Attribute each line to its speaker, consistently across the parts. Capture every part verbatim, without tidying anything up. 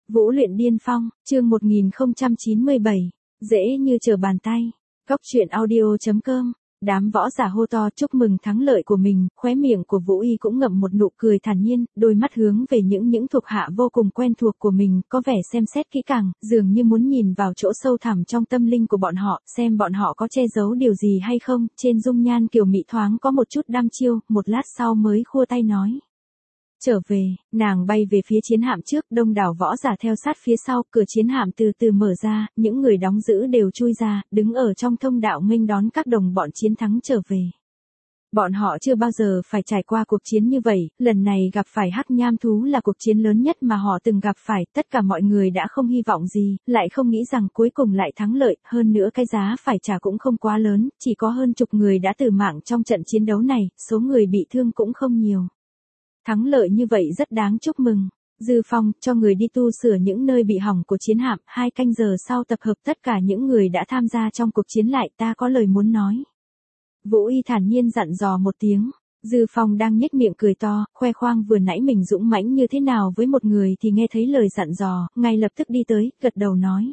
Speaker 1: Vũ luyện điên phong, chương một nghìn không trăm chín mươi bảy, dễ như trở bàn tay. Góc truyện audio chấm com. Đám võ giả hô to chúc mừng thắng lợi của mình, khóe miệng của Vũ Y cũng ngậm một nụ cười thản nhiên, đôi mắt hướng về những những thuộc hạ vô cùng quen thuộc của mình, có vẻ xem xét kỹ càng, dường như muốn nhìn vào chỗ sâu thẳm trong tâm linh của bọn họ, xem bọn họ có che giấu điều gì hay không. Trên dung nhan kiều mị thoáng có một chút đăm chiêu, một lát sau mới khua tay nói: Trở về. Nàng bay về phía chiến hạm trước, đông đảo võ giả theo sát phía sau, cửa chiến hạm từ từ mở ra, những người đóng giữ đều chui ra, đứng ở trong thông đạo nghênh đón các đồng bọn chiến thắng trở về. Bọn họ chưa bao giờ phải trải qua cuộc chiến như vậy, lần này gặp phải hắc nham thú là cuộc chiến lớn nhất mà họ từng gặp phải, tất cả mọi người đã không hy vọng gì, lại không nghĩ rằng cuối cùng lại thắng lợi, hơn nữa cái giá phải trả cũng không quá lớn, chỉ có hơn chục người đã tử mạng trong trận chiến đấu này, số người bị thương cũng không nhiều. Thắng lợi như vậy rất đáng chúc mừng. Dư Phong cho người đi tu sửa những nơi bị hỏng của chiến hạm, hai canh giờ sau tập hợp tất cả những người đã tham gia trong cuộc chiến lại, ta có lời muốn nói. Vũ Y thản nhiên dặn dò một tiếng. Dư Phong đang nhếch miệng cười to, khoe khoang vừa nãy mình dũng mãnh như thế nào với một người thì nghe thấy lời dặn dò, ngay lập tức đi tới, gật đầu nói: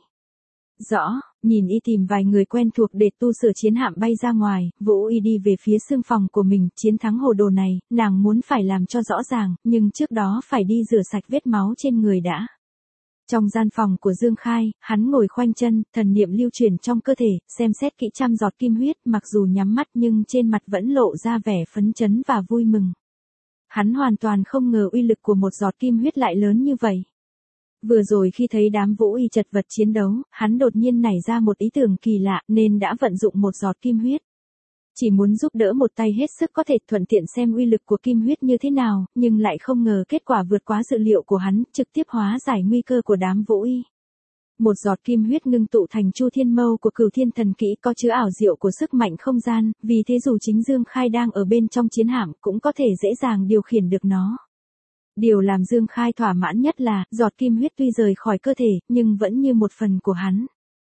Speaker 1: Rõ. Nhìn y tìm vài người quen thuộc để tu sửa chiến hạm bay ra ngoài, Vũ Y đi về phía xương phòng của mình, chiến thắng hồ đồ này, nàng muốn phải làm cho rõ ràng, nhưng trước đó phải đi rửa sạch vết máu trên người đã. Trong gian phòng của Dương Khai, hắn ngồi khoanh chân, thần niệm lưu chuyển trong cơ thể, xem xét kỹ trăm giọt kim huyết, mặc dù nhắm mắt nhưng trên mặt vẫn lộ ra vẻ phấn chấn và vui mừng. Hắn hoàn toàn không ngờ uy lực của một giọt kim huyết lại lớn như vậy. Vừa rồi khi thấy đám Vũ Y chật vật chiến đấu, hắn đột nhiên nảy ra một ý tưởng kỳ lạ nên đã vận dụng một giọt kim huyết. Chỉ muốn giúp đỡ một tay hết sức có thể thuận tiện xem uy lực của kim huyết như thế nào, nhưng lại không ngờ kết quả vượt quá dự liệu của hắn, trực tiếp hóa giải nguy cơ của đám Vũ Y. Một giọt kim huyết ngưng tụ thành Chu Thiên Mâu của Cửu Thiên Thần Kỹ có chứa ảo diệu của sức mạnh không gian, vì thế dù chính Dương Khai đang ở bên trong chiến hạm cũng có thể dễ dàng điều khiển được nó. Điều làm Dương Khai thỏa mãn nhất là, giọt kim huyết tuy rời khỏi cơ thể, nhưng vẫn như một phần của hắn.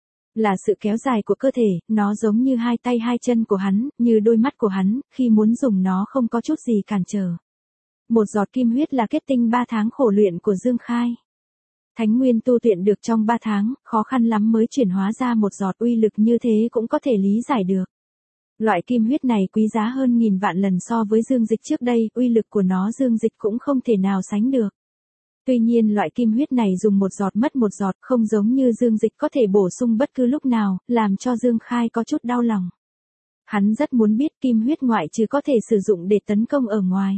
Speaker 1: Là sự kéo dài của cơ thể, nó giống như hai tay hai chân của hắn, như đôi mắt của hắn, khi muốn dùng nó không có chút gì cản trở. Một giọt kim huyết là kết tinh ba tháng khổ luyện của Dương Khai. Thánh Nguyên tu luyện được trong ba tháng, khó khăn lắm mới chuyển hóa ra một giọt, uy lực như thế cũng có thể lý giải được. Loại kim huyết này quý giá hơn nghìn vạn lần so với dương dịch trước đây, uy lực của nó dương dịch cũng không thể nào sánh được. Tuy nhiên loại kim huyết này dùng một giọt mất một giọt, không giống như dương dịch có thể bổ sung bất cứ lúc nào, làm cho Dương Khai có chút đau lòng. Hắn rất muốn biết kim huyết ngoại trừ có thể sử dụng để tấn công ở ngoài.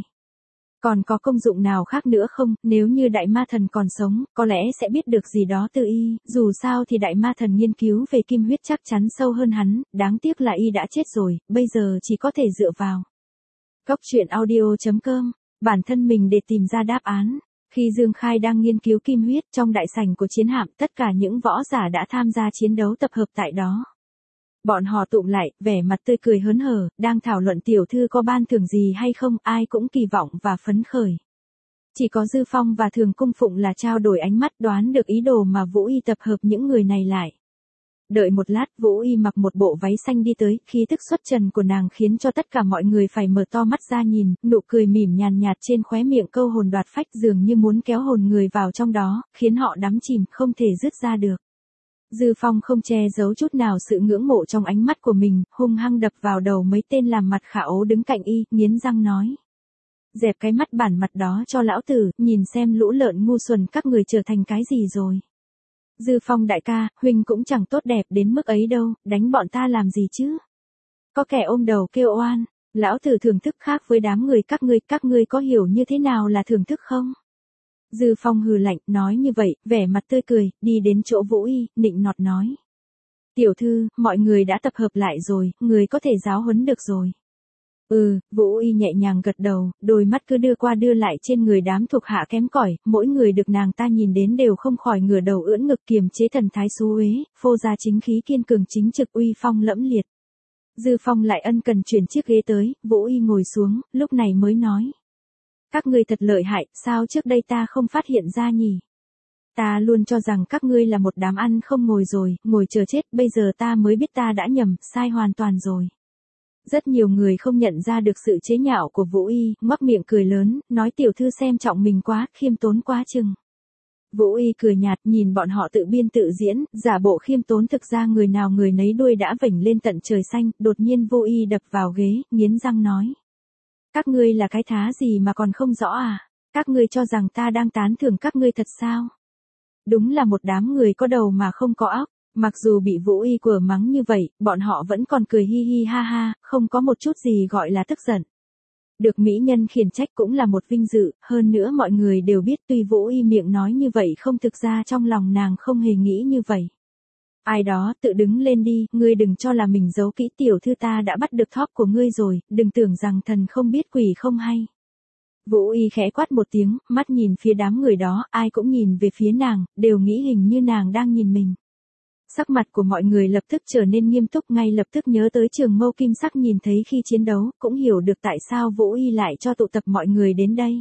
Speaker 1: Còn có công dụng nào khác nữa không, nếu như đại ma thần còn sống, có lẽ sẽ biết được gì đó từ y, dù sao thì đại ma thần nghiên cứu về kim huyết chắc chắn sâu hơn hắn, đáng tiếc là y đã chết rồi, bây giờ chỉ có thể dựa vào. Góc truyện audio chấm com, bản thân mình để tìm ra đáp án. Khi Dương Khai đang nghiên cứu kim huyết trong đại sảnh của chiến hạm, tất cả những võ giả đã tham gia chiến đấu tập hợp tại đó. Bọn họ tụm lại, vẻ mặt tươi cười hớn hở, đang thảo luận tiểu thư có ban thưởng gì hay không, ai cũng kỳ vọng và phấn khởi. Chỉ có Dư Phong và Thường Cung Phụng là trao đổi ánh mắt đoán được ý đồ mà Vũ Y tập hợp những người này lại. Đợi một lát, Vũ Y mặc một bộ váy xanh đi tới, khí tức xuất trần của nàng khiến cho tất cả mọi người phải mở to mắt ra nhìn, nụ cười mỉm nhàn nhạt trên khóe miệng câu hồn đoạt phách dường như muốn kéo hồn người vào trong đó, khiến họ đắm chìm không thể dứt ra được. Dư Phong không che giấu chút nào sự ngưỡng mộ trong ánh mắt của mình, hung hăng đập vào đầu mấy tên làm mặt khả ố đứng cạnh y, nghiến răng nói: Dẹp cái mắt bản mặt đó cho lão tử, nhìn xem lũ lợn ngu xuẩn các người trở thành cái gì rồi. Dư Phong đại ca, huynh cũng chẳng tốt đẹp đến mức ấy đâu, đánh bọn ta làm gì chứ? Có kẻ ôm đầu kêu oan, lão tử thưởng thức khác với đám người các ngươi, các ngươi có hiểu như thế nào là thưởng thức không? Dư Phong hừ lạnh, nói như vậy, vẻ mặt tươi cười, đi đến chỗ Vũ Y, nịnh nọt nói: Tiểu thư, mọi người đã tập hợp lại rồi, người có thể giáo huấn được rồi. Ừ, Vũ Y nhẹ nhàng gật đầu, đôi mắt cứ đưa qua đưa lại trên người đám thuộc hạ kém cỏi, mỗi người được nàng ta nhìn đến đều không khỏi ngửa đầu ưỡn ngực kiềm chế thần thái xú uế, phô ra chính khí kiên cường chính trực uy phong lẫm liệt. Dư Phong lại ân cần chuyển chiếc ghế tới, Vũ Y ngồi xuống, lúc này mới nói: Các ngươi thật lợi hại, sao trước đây ta không phát hiện ra nhỉ? Ta luôn cho rằng các ngươi là một đám ăn không ngồi rồi, ngồi chờ chết, bây giờ ta mới biết ta đã nhầm, sai hoàn toàn rồi. Rất nhiều người không nhận ra được sự chế nhạo của Vũ Y, ngoác miệng cười lớn, nói tiểu thư xem trọng mình quá, khiêm tốn quá chừng. Vũ Y cười nhạt nhìn bọn họ tự biên tự diễn, giả bộ khiêm tốn thực ra người nào người nấy đuôi đã vểnh lên tận trời xanh, đột nhiên Vũ Y đập vào ghế, nghiến răng nói. Các ngươi là cái thá gì mà còn không rõ à? Các ngươi cho rằng ta đang tán thưởng các ngươi thật sao? Đúng là một đám người có đầu mà không có óc. Mặc dù bị Vũ Y quở mắng như vậy, bọn họ vẫn còn cười hi hi ha ha, không có một chút gì gọi là tức giận. Được mỹ nhân khiển trách cũng là một vinh dự, hơn nữa mọi người đều biết tuy Vũ Y miệng nói như vậy không thực ra trong lòng nàng không hề nghĩ như vậy. Ai đó tự đứng lên đi, ngươi đừng cho là mình giấu kỹ, tiểu thư ta đã bắt được thóp của ngươi rồi, đừng tưởng rằng thần không biết quỷ không hay. Vũ Y khẽ quát một tiếng, mắt nhìn phía đám người đó, ai cũng nhìn về phía nàng, đều nghĩ hình như nàng đang nhìn mình. Sắc mặt của mọi người lập tức trở nên nghiêm túc, ngay lập tức nhớ tới Trường Mâu Kim Sắc nhìn thấy khi chiến đấu, cũng hiểu được tại sao Vũ Y lại cho tụ tập mọi người đến đây.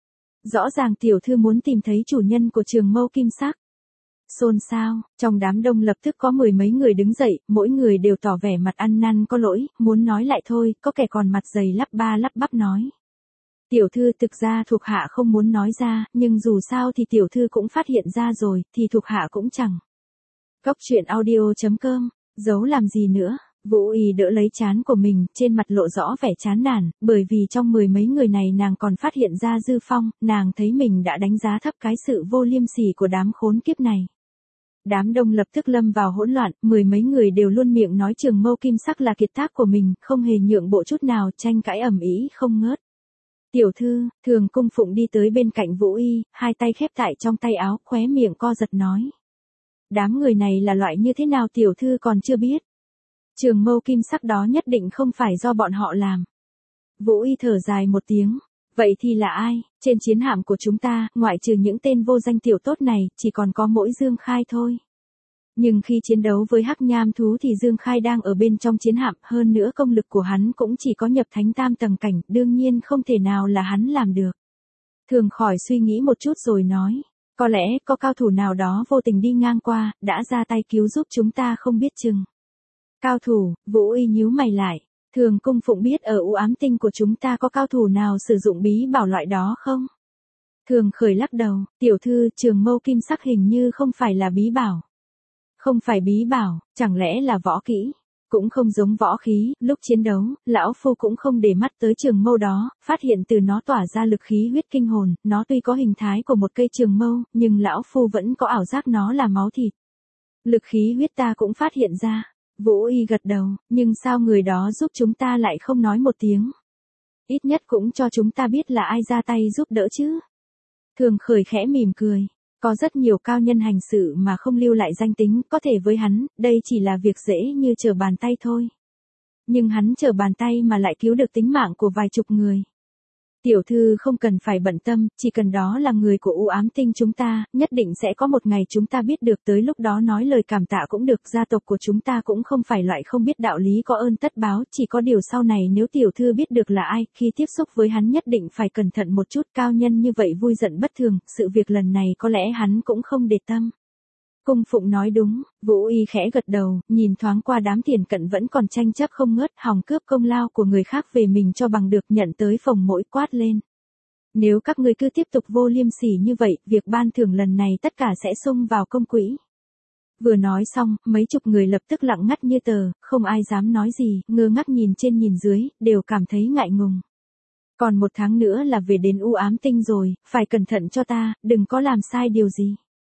Speaker 1: Rõ ràng tiểu thư muốn tìm thấy chủ nhân của Trường Mâu Kim Sắc. Xôn xao, trong đám đông lập tức có mười mấy người đứng dậy, mỗi người đều tỏ vẻ mặt ăn năn có lỗi, muốn nói lại thôi, có kẻ còn mặt dày lắp ba lắp bắp nói. Tiểu thư thực ra thuộc hạ không muốn nói ra, nhưng dù sao thì tiểu thư cũng phát hiện ra rồi, thì thuộc hạ cũng chẳng. Cốc truyện audio chấm com, giấu làm gì nữa, Vũ Y đỡ lấy trán của mình, trên mặt lộ rõ vẻ chán nản, bởi vì trong mười mấy người này nàng còn phát hiện ra Dư Phong, nàng thấy mình đã đánh giá thấp cái sự vô liêm sỉ của đám khốn kiếp này. Đám đông lập tức lâm vào hỗn loạn, mười mấy người đều luôn miệng nói Trường Mâu Kim Sắc là kiệt tác của mình, không hề nhượng bộ chút nào, tranh cãi ầm ĩ không ngớt. Tiểu thư, Thường Cung Phụng đi tới bên cạnh Vũ Y, hai tay khép tại trong tay áo, khóe miệng co giật nói. Đám người này là loại như thế nào tiểu thư còn chưa biết. Trường Mâu Kim Sắc đó nhất định không phải do bọn họ làm. Vũ Y thở dài một tiếng. Vậy thì là ai? Trên chiến hạm của chúng ta, ngoại trừ những tên vô danh tiểu tốt này, chỉ còn có mỗi Dương Khai thôi. Nhưng khi chiến đấu với Hắc Nham thú thì Dương Khai đang ở bên trong chiến hạm, hơn nữa công lực của hắn cũng chỉ có nhập thánh tam tầng cảnh, đương nhiên không thể nào là hắn làm được. Thường khỏi suy nghĩ một chút rồi nói. Có lẽ có cao thủ nào đó vô tình đi ngang qua, đã ra tay cứu giúp chúng ta không biết chừng. Cao thủ, Vũ Y nhíu mày lại. Thường Cung Phụng biết ở u ám tinh của chúng ta có cao thủ nào sử dụng bí bảo loại đó không? Thường Khởi lắc đầu, tiểu thư Trường Mâu Kim Sắc hình như không phải là bí bảo. Không phải bí bảo, chẳng lẽ là võ kỹ? Cũng không giống võ khí, lúc chiến đấu, lão phu cũng không để mắt tới trường mâu đó, phát hiện từ nó tỏa ra lực khí huyết kinh hồn, nó tuy có hình thái của một cây trường mâu, nhưng lão phu vẫn có ảo giác nó là máu thịt. Lực khí huyết ta cũng phát hiện ra. Vũ Y gật đầu, nhưng sao người đó giúp chúng ta lại không nói một tiếng? Ít nhất cũng cho chúng ta biết là ai ra tay giúp đỡ chứ. Thường Khởi khẽ mỉm cười. Có rất nhiều cao nhân hành sự mà không lưu lại danh tính, có thể với hắn, đây chỉ là việc dễ như trở bàn tay thôi. Nhưng hắn trở bàn tay mà lại cứu được tính mạng của vài chục người. Tiểu thư không cần phải bận tâm, chỉ cần đó là người của u ám tinh chúng ta, nhất định sẽ có một ngày chúng ta biết được, tới lúc đó nói lời cảm tạ cũng được, gia tộc của chúng ta cũng không phải loại không biết đạo lý có ơn tất báo, chỉ có điều sau này nếu tiểu thư biết được là ai, khi tiếp xúc với hắn nhất định phải cẩn thận một chút, cao nhân như vậy vui giận bất thường, sự việc lần này có lẽ hắn cũng không để tâm. Cung Phụng nói đúng, Vũ Y khẽ gật đầu, nhìn thoáng qua đám tiền cận vẫn còn tranh chấp không ngớt, hòng cướp công lao của người khác về mình cho bằng được, nhận tới phồng mỗi quát lên. Nếu các ngươi cứ tiếp tục vô liêm sỉ như vậy, việc ban thưởng lần này tất cả sẽ xung vào công quỹ. Vừa nói xong, mấy chục người lập tức lặng ngắt như tờ, không ai dám nói gì, ngơ ngác nhìn trên nhìn dưới, đều cảm thấy ngại ngùng. Còn một tháng nữa là về đến u ám tinh rồi, phải cẩn thận cho ta, đừng có làm sai điều gì.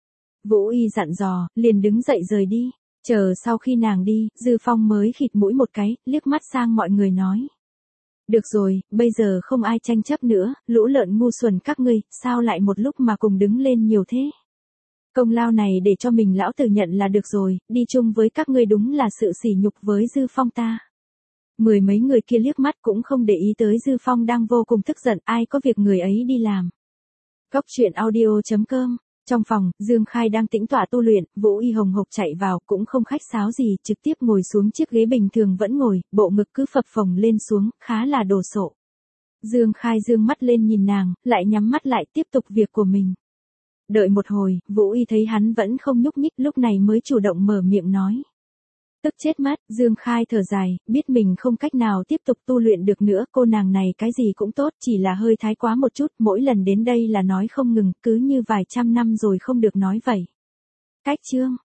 Speaker 1: Vũ Y dặn dò, liền đứng dậy rời đi. Chờ sau khi nàng đi, Dư Phong mới khịt mũi một cái, liếc mắt sang mọi người nói. Được rồi, bây giờ không ai tranh chấp nữa, lũ lợn ngu xuẩn các ngươi, sao lại một lúc mà cùng đứng lên nhiều thế? Công lao này để cho mình lão tử nhận là được rồi, đi chung với các ngươi đúng là sự sỉ nhục với Dư Phong ta. Mười mấy người kia liếc mắt cũng không để ý tới Dư Phong đang vô cùng tức giận, ai có việc người ấy đi làm. Cốc truyện audio chấm com. Trong phòng, Dương Khai đang tĩnh tọa tu luyện, Vũ Y hồng hộc chạy vào, cũng không khách sáo gì, trực tiếp ngồi xuống chiếc ghế bình thường vẫn ngồi, bộ ngực cứ phập phồng lên xuống, khá là đồ sộ. Dương Khai dương mắt lên nhìn nàng, lại nhắm mắt lại tiếp tục việc của mình. Đợi một hồi, Vũ Y thấy hắn vẫn không nhúc nhích, lúc này mới chủ động mở miệng nói. Tức chết mất, Dương Khai thở dài, biết mình không cách nào tiếp tục tu luyện được nữa, cô nàng này cái gì cũng tốt, chỉ là hơi thái quá một chút, mỗi lần đến đây là nói không ngừng, cứ như vài trăm năm rồi không được nói vậy. Cách chương